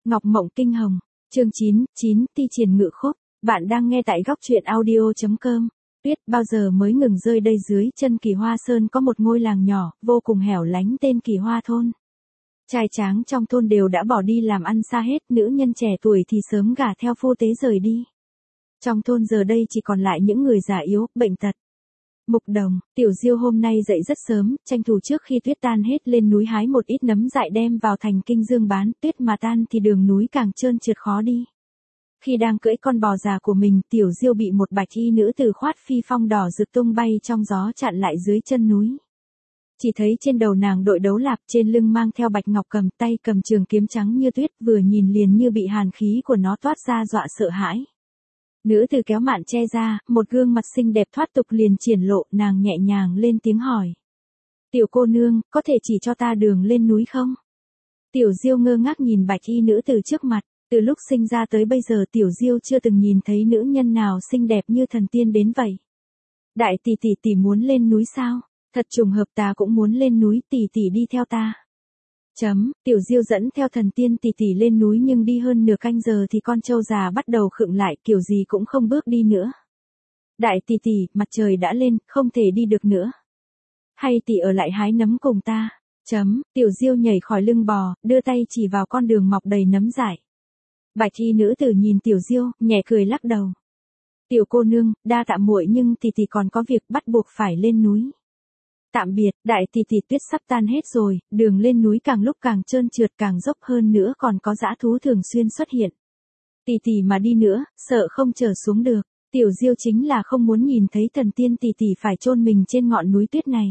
Ngọc Mộng Kinh Hồng, chương 9, Ti Triển Ngự Khúc, bạn đang nghe tại góc truyện audio.com. Tuyết bao giờ mới ngừng rơi đây dưới chân Kỳ Hoa Sơn có một ngôi làng nhỏ, vô cùng hẻo lánh tên Kỳ Hoa Thôn. Trai tráng trong thôn đều đã bỏ đi làm ăn xa hết, nữ nhân trẻ tuổi thì sớm gả theo phu tế rời đi. Trong thôn giờ đây chỉ còn lại những người già yếu, bệnh tật. Mục Đồng, Tiểu Diêu hôm nay dậy rất sớm, tranh thủ trước khi tuyết tan hết lên núi hái một ít nấm dại đem vào thành Kinh Dương bán, tuyết mà tan thì đường núi càng trơn trượt khó đi. Khi đang cưỡi con bò già của mình, Tiểu Diêu bị một bạch y nữ tử khoát phi phong đỏ rực tung bay trong gió chặn lại dưới chân núi. Chỉ thấy trên đầu nàng đội đấu lạp, trên lưng mang theo bạch ngọc cầm, tay cầm trường kiếm trắng như tuyết, vừa nhìn liền như bị hàn khí của nó toát ra dọa sợ hãi. Nữ tử kéo mạn che ra, một gương mặt xinh đẹp thoát tục liền triển lộ, nàng nhẹ nhàng lên tiếng hỏi. Tiểu cô nương, có thể chỉ cho ta đường lên núi không? Tiểu Diêu ngơ ngác nhìn bạch y nữ tử trước mặt, từ lúc sinh ra tới bây giờ Tiểu Diêu chưa từng nhìn thấy nữ nhân nào xinh đẹp như thần tiên đến vậy. Đại tỷ tỷ muốn lên núi sao? Thật trùng hợp ta cũng muốn lên núi, tỷ tỷ đi theo ta. Tiểu Diêu dẫn theo thần tiên tỷ tỷ lên núi nhưng đi hơn nửa canh giờ thì con trâu già bắt đầu khựng lại, kiểu gì cũng không bước đi nữa. Đại tỷ tỷ, mặt trời đã lên, không thể đi được nữa. Hay tỷ ở lại hái nấm cùng ta. Tiểu Diêu nhảy khỏi lưng bò, đưa tay chỉ vào con đường mọc đầy nấm dại. Bạch y nữ tử nhìn Tiểu Diêu, nhẹ cười lắc đầu. Tiểu cô nương, đa tạ muội nhưng tỷ tỷ còn có việc bắt buộc phải lên núi. Tạm biệt, đại tỷ tỷ, tuyết sắp tan hết rồi, đường lên núi càng lúc càng trơn trượt càng dốc hơn nữa, còn có dã thú thường xuyên xuất hiện. Tỷ tỷ mà đi nữa, sợ không trở xuống được. Tiểu Diêu chính là không muốn nhìn thấy thần tiên tỷ tỷ phải chôn mình trên ngọn núi tuyết này.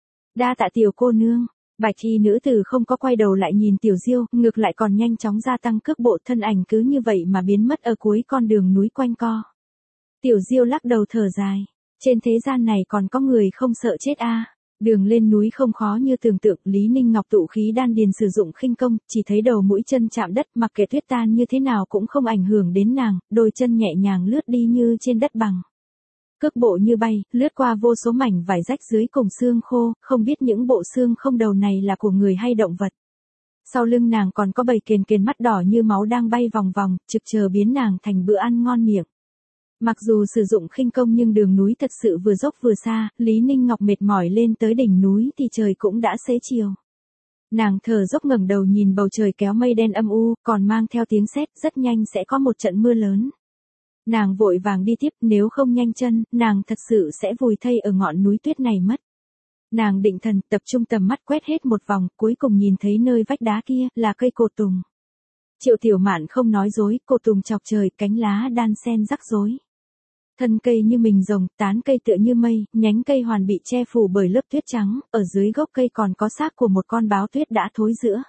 Đa tạ tiểu cô nương. Bạch y nữ tử không có quay đầu lại nhìn Tiểu Diêu, ngược lại còn nhanh chóng gia tăng cước bộ, thân ảnh cứ như vậy mà biến mất ở cuối con đường núi quanh co. Tiểu Diêu lắc đầu thở dài. Trên thế gian này còn có người không sợ chết a. Đường lên núi không khó như tưởng tượng, Lý Ninh Ngọc tụ khí đan điền sử dụng khinh công, chỉ thấy đầu mũi chân chạm đất, mặc kệ tuyết tan như thế nào cũng không ảnh hưởng đến nàng, đôi chân nhẹ nhàng lướt đi như trên đất bằng. Cước bộ như bay, lướt qua vô số mảnh vải rách dưới cùng xương khô, không biết những bộ xương không đầu này là của người hay động vật. Sau lưng nàng còn có bầy kền mắt đỏ như máu đang bay vòng vòng, trực chờ biến nàng thành bữa ăn ngon miệng. Mặc dù sử dụng khinh công nhưng đường núi thật sự vừa dốc vừa xa, Lý Ninh Ngọc mệt mỏi lên tới đỉnh núi thì trời cũng đã xế chiều. Nàng thở dốc ngẩng đầu nhìn bầu trời kéo mây đen âm u, còn mang theo tiếng sét, rất nhanh sẽ có một trận mưa lớn. Nàng vội vàng đi tiếp, nếu không nhanh chân, nàng thật sự sẽ vùi thây ở ngọn núi tuyết này mất. Nàng định thần, tập trung tầm mắt quét hết một vòng, cuối cùng nhìn thấy nơi vách đá kia, là cây cột tùng. Triệu Tiểu Mạn không nói dối, cột tùng chọc trời, cánh lá đan xen rắc rối. Thân cây như mình rồng, tán cây tựa như mây, nhánh cây hoàn bị che phủ bởi lớp tuyết trắng, ở dưới gốc cây còn có xác của một con báo tuyết đã thối rữa.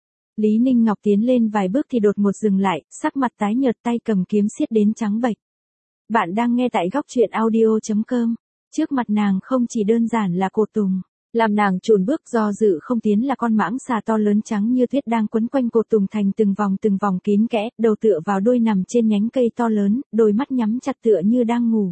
Lý Ninh Ngọc tiến lên vài bước thì đột ngột dừng lại, sắc mặt tái nhợt, tay cầm kiếm siết đến trắng bệch. Bạn đang nghe tại góc truyện audio.com. Trước mặt nàng không chỉ đơn giản là cột tùng, làm nàng chùn bước do dự không tiến là con mãng xà to lớn trắng như tuyết đang quấn quanh cột tùng thành từng vòng kín kẽ, đầu tựa vào đuôi nằm trên nhánh cây to lớn, đôi mắt nhắm chặt tựa như đang ngủ.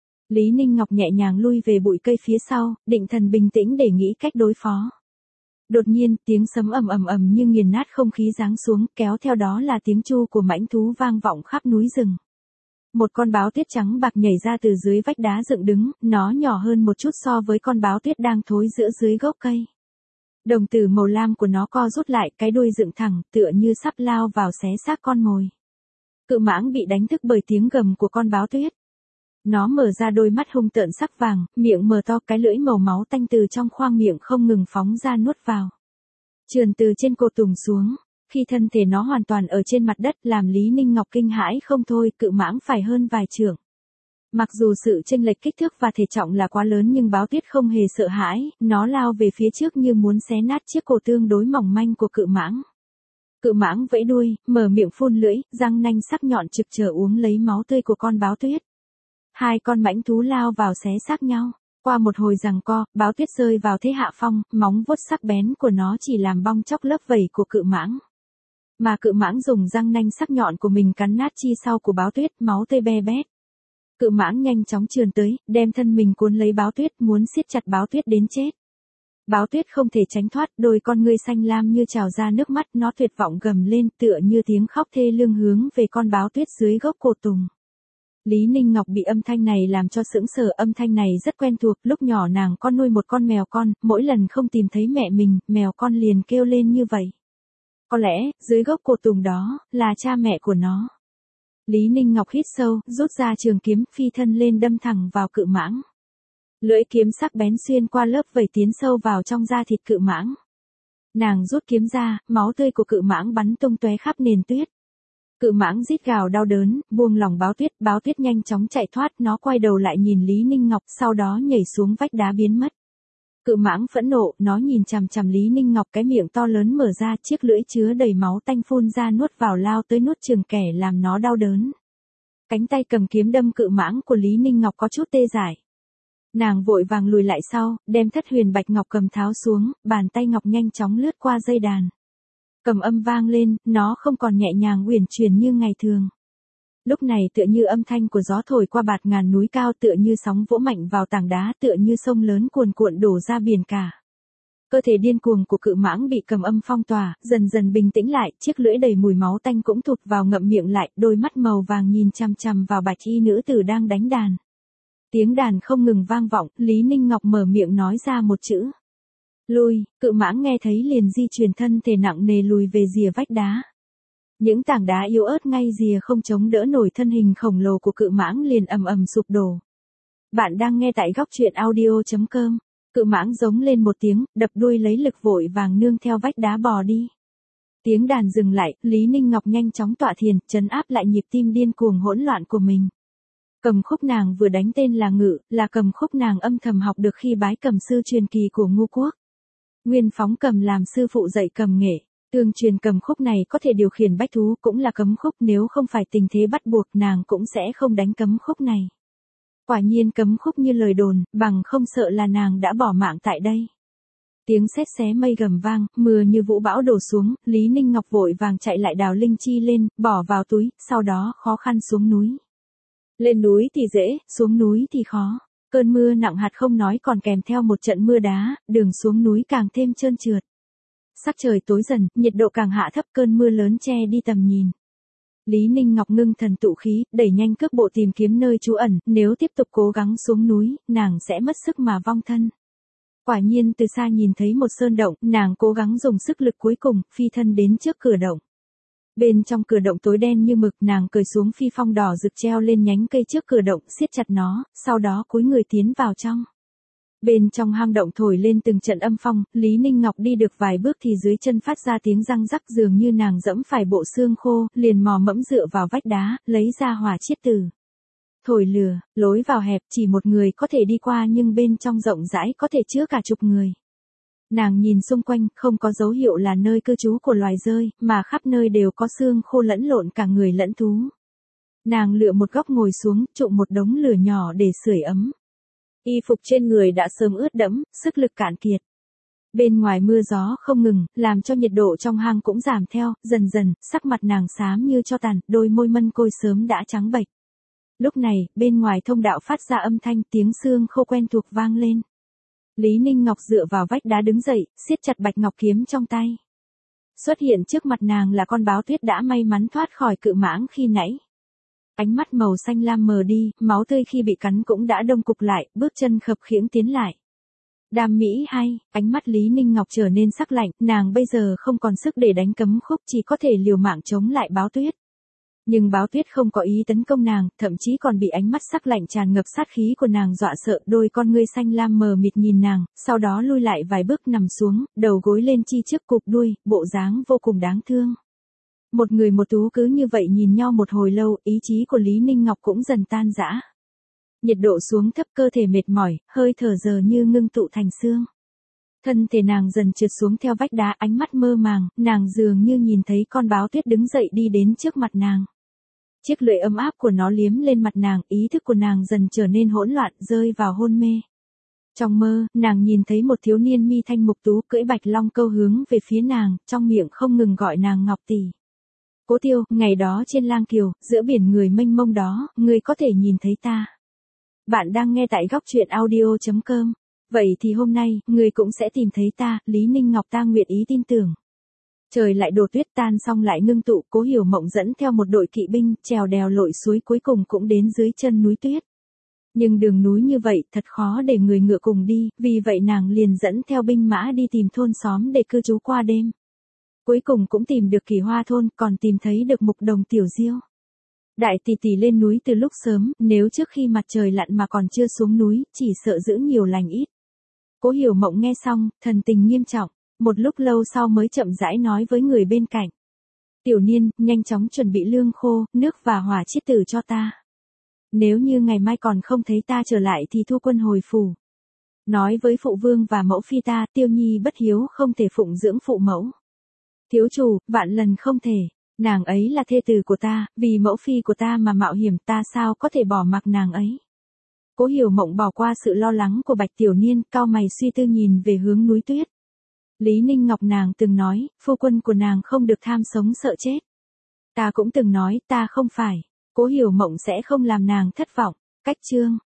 Lý Ninh Ngọc nhẹ nhàng lui về bụi cây phía sau, định thần bình tĩnh để nghĩ cách đối phó. Đột nhiên, tiếng sấm ầm như nghiền nát không khí giáng xuống, kéo theo đó là tiếng chu của mãnh thú vang vọng khắp núi rừng. Một con báo tuyết trắng bạc nhảy ra từ dưới vách đá dựng đứng, nó nhỏ hơn một chút so với con báo tuyết đang thối rữa dưới gốc cây. Đồng tử màu lam của nó co rút lại, cái đuôi dựng thẳng, tựa như sắp lao vào xé xác con mồi. Cự mãng bị đánh thức bởi tiếng gầm của con báo tuyết. Nó mở ra đôi mắt hung tợn sắc vàng, miệng mở to, cái lưỡi màu máu tanh từ trong khoang miệng không ngừng phóng ra nuốt vào. Trườn từ trên cột tùng xuống, khi thân thể nó hoàn toàn ở trên mặt đất làm Lý Ninh Ngọc kinh hãi không thôi, cự mãng phải hơn vài trượng. Mặc dù sự chênh lệch kích thước và thể trọng là quá lớn nhưng báo tuyết không hề sợ hãi, nó lao về phía trước như muốn xé nát chiếc cổ tương đối mỏng manh của cự mãng. Cự mãng vẫy đuôi, mở miệng phun lưỡi, răng nanh sắc nhọn trực chờ uống lấy máu tươi của con báo tuyết. Hai con mãnh thú lao vào xé xác nhau. Qua một hồi giằng co, báo tuyết rơi vào thế hạ phong, móng vuốt sắc bén của nó chỉ làm bong chóc lớp vảy của cự mãng. Mà cự mãng dùng răng nanh sắc nhọn của mình cắn nát chi sau của báo tuyết, máu tươi be bét. Cự mãng nhanh chóng trườn tới, đem thân mình cuốn lấy báo tuyết, muốn siết chặt báo tuyết đến chết. Báo Tuyết không thể tránh thoát, đôi con ngươi xanh lam như trào ra nước mắt, nó tuyệt vọng gầm lên tựa như tiếng khóc thê lương hướng về con báo tuyết dưới gốc cổ tùng. Lý Ninh Ngọc bị âm thanh này làm cho sững sờ, âm thanh này rất quen thuộc, lúc nhỏ nàng có nuôi một con mèo con, mỗi lần không tìm thấy mẹ mình, mèo con liền kêu lên như vậy. Có lẽ, dưới gốc cổ tùng đó, là cha mẹ của nó. Lý Ninh Ngọc hít sâu, rút ra trường kiếm, phi thân lên đâm thẳng vào cự mãng. Lưỡi kiếm sắc bén xuyên qua lớp vảy tiến sâu vào trong da thịt cự mãng. Nàng rút kiếm ra, máu tươi của cự mãng bắn tung tóe khắp nền tuyết. Cự mãng rít gào đau đớn, buông lỏng Báo Tuyết nhanh chóng chạy thoát, nó quay đầu lại nhìn Lý Ninh Ngọc, sau đó nhảy xuống vách đá biến mất. Cự mãng phẫn nộ, nó nhìn chằm chằm Lý Ninh Ngọc, cái miệng to lớn mở ra, chiếc lưỡi chứa đầy máu tanh phun ra nuốt vào, lao tới nuốt chửng kẻ làm nó đau đớn. Cánh tay cầm kiếm đâm cự mãng của Lý Ninh Ngọc có chút tê dại. Nàng vội vàng lùi lại sau, đem Thất Huyền Bạch Ngọc cầm tháo xuống, bàn tay ngọc nhanh chóng lướt qua dây đàn. Cầm âm vang lên, nó không còn nhẹ nhàng uyển chuyển như ngày thường. Lúc này tựa như âm thanh của gió thổi qua bạt ngàn núi cao, tựa như sóng vỗ mạnh vào tảng đá, tựa như sông lớn cuồn cuộn đổ ra biển cả. Cơ thể điên cuồng của cự mãng bị cầm âm phong tỏa, dần dần bình tĩnh lại, chiếc lưỡi đầy mùi máu tanh cũng thụt vào ngậm miệng lại, đôi mắt màu vàng nhìn chằm chằm vào bạch y nữ tử đang đánh đàn. Tiếng đàn không ngừng vang vọng, Lý Ninh Ngọc mở miệng nói ra một chữ. Lùi, cự mãng nghe thấy liền di chuyển thân thể nặng nề lùi về rìa vách đá. Những tảng đá yếu ớt ngay rìa không chống đỡ nổi thân hình khổng lồ của cự mãng liền ầm ầm sụp đổ. Bạn đang nghe tại góc truyện audio.com. Cự mãng giống lên một tiếng, đập đuôi lấy lực vội vàng nương theo vách đá bò đi. Tiếng đàn dừng lại, Lý Ninh Ngọc nhanh chóng tọa thiền, trấn áp lại nhịp tim điên cuồng hỗn loạn của mình. Cầm khúc nàng vừa đánh tên là Ngự, là cầm khúc nàng âm thầm học được khi bái cầm sư truyền kỳ của Ngô Quốc. Nguyên Phóng Cầm làm sư phụ dạy cầm nghệ, tương truyền cầm khúc này có thể điều khiển bách thú, cũng là cấm khúc, nếu không phải tình thế bắt buộc nàng cũng sẽ không đánh cấm khúc này. Quả nhiên cấm khúc như lời đồn, bằng không sợ là nàng đã bỏ mạng tại đây. Tiếng sét xé mây gầm vang, mưa như vũ bão đổ xuống, Lý Ninh Ngọc vội vàng chạy lại đào linh chi lên, bỏ vào túi, sau đó khó khăn xuống núi. Lên núi thì dễ, xuống núi thì khó. Cơn mưa nặng hạt không nói còn kèm theo một trận mưa đá, đường xuống núi càng thêm trơn trượt. Sắc trời tối dần, nhiệt độ càng hạ thấp, cơn mưa lớn che đi tầm nhìn. Lý Ninh Ngọc ngưng thần tụ khí, đẩy nhanh cước bộ tìm kiếm nơi trú ẩn, nếu tiếp tục cố gắng xuống núi, nàng sẽ mất sức mà vong thân. Quả nhiên từ xa nhìn thấy một sơn động, nàng cố gắng dùng sức lực cuối cùng, phi thân đến trước cửa động. Bên trong cửa động tối đen như mực, nàng cởi xuống phi phong đỏ rực treo lên nhánh cây trước cửa động, siết chặt nó, sau đó cúi người tiến vào trong. Bên trong hang động thổi lên từng trận âm phong, Lý Ninh Ngọc đi được vài bước thì dưới chân phát ra tiếng răng rắc, dường như nàng dẫm phải bộ xương khô, liền mò mẫm dựa vào vách đá, lấy ra hỏa chiết từ. Thổi lửa, lối vào hẹp chỉ một người có thể đi qua nhưng bên trong rộng rãi có thể chứa cả chục người. Nàng nhìn xung quanh, không có dấu hiệu là nơi cư trú của loài dơi, mà khắp nơi đều có xương khô lẫn lộn cả người lẫn thú. Nàng lựa một góc ngồi xuống, trụng một đống lửa nhỏ để sưởi ấm. Y phục trên người đã sớm ướt đẫm, sức lực cạn kiệt. Bên ngoài mưa gió không ngừng, làm cho nhiệt độ trong hang cũng giảm theo, dần dần, sắc mặt nàng xám như tro tàn, đôi môi mân côi sớm đã trắng bệch. Lúc này, bên ngoài thông đạo phát ra âm thanh, tiếng xương khô quen thuộc vang lên. Lý Ninh Ngọc dựa vào vách đá đứng dậy, siết chặt bạch ngọc kiếm trong tay. Xuất hiện trước mặt nàng là con báo tuyết đã may mắn thoát khỏi cự mãng khi nãy. Ánh mắt màu xanh lam mờ đi, máu tươi khi bị cắn cũng đã đông cục lại, bước chân khập khiễng tiến lại. Đam mỹ hay, ánh mắt Lý Ninh Ngọc trở nên sắc lạnh, nàng bây giờ không còn sức để đánh cấm khúc, chỉ có thể liều mạng chống lại báo tuyết. Nhưng báo tuyết không có ý tấn công nàng, thậm chí còn bị ánh mắt sắc lạnh tràn ngập sát khí của nàng dọa sợ, đôi con ngươi xanh lam mờ mịt nhìn nàng, sau đó lui lại vài bước nằm xuống, đầu gối lên chi trước cụp đuôi, bộ dáng vô cùng đáng thương. Một người một thú cứ như vậy nhìn nhau một hồi lâu, ý chí của Lý Ninh Ngọc cũng dần tan rã. Nhiệt độ xuống thấp, cơ thể mệt mỏi, hơi thở giờ như ngưng tụ thành xương. Thân thể nàng dần trượt xuống theo vách đá, ánh mắt mơ màng, nàng dường như nhìn thấy con báo tuyết đứng dậy đi đến trước mặt nàng. Chiếc lưỡi ấm áp của nó liếm lên mặt nàng, ý thức của nàng dần trở nên hỗn loạn, rơi vào hôn mê. Trong mơ, nàng nhìn thấy một thiếu niên mi thanh mục tú cưỡi bạch long câu hướng về phía nàng, trong miệng không ngừng gọi nàng Ngọc tỷ. Cố Tiêu, ngày đó trên Lang Kiều, giữa biển người mênh mông đó, ngươi có thể nhìn thấy ta. Bạn đang nghe tại góc truyện audio.com. Vậy thì hôm nay, ngươi cũng sẽ tìm thấy ta, Lý Ninh Ngọc ta nguyện ý tin tưởng. Trời lại đổ tuyết tan xong lại ngưng tụ, Cố Hiểu Mộng dẫn theo một đội kỵ binh, trèo đèo lội suối cuối cùng cũng đến dưới chân núi tuyết. Nhưng đường núi như vậy thật khó để người ngựa cùng đi, vì vậy nàng liền dẫn theo binh mã đi tìm thôn xóm để cư trú qua đêm. Cuối cùng cũng tìm được Kỳ Hoa thôn, còn tìm thấy được Mục Đồng Tiểu Diêu. Đại tỷ tỷ lên núi từ lúc sớm, nếu trước khi mặt trời lặn mà còn chưa xuống núi, chỉ sợ giữ nhiều lành ít. Cố Hiểu Mộng nghe xong, thần tình nghiêm trọng, một lúc lâu sau mới chậm rãi nói với người bên cạnh. Tiểu Niên, nhanh chóng chuẩn bị lương khô, nước và hỏa chiết tử cho ta. Nếu như ngày mai còn không thấy ta trở lại thì thu quân hồi phủ. Nói với phụ vương và mẫu phi ta, Tiêu Nhi bất hiếu không thể phụng dưỡng phụ mẫu. Thiếu chủ, vạn lần không thể, nàng ấy là thê tử của ta, vì mẫu phi của ta mà mạo hiểm, ta sao có thể bỏ mặc nàng ấy. Cố Hiểu Mộng bỏ qua sự lo lắng của Bạch Tiểu Niên, cau mày suy tư nhìn về hướng núi tuyết. Lý Ninh Ngọc nàng từng nói, phu quân của nàng không được tham sống sợ chết. Ta cũng từng nói, ta không phải. Cố Hiểu Mộng sẽ không làm nàng thất vọng. Cách chương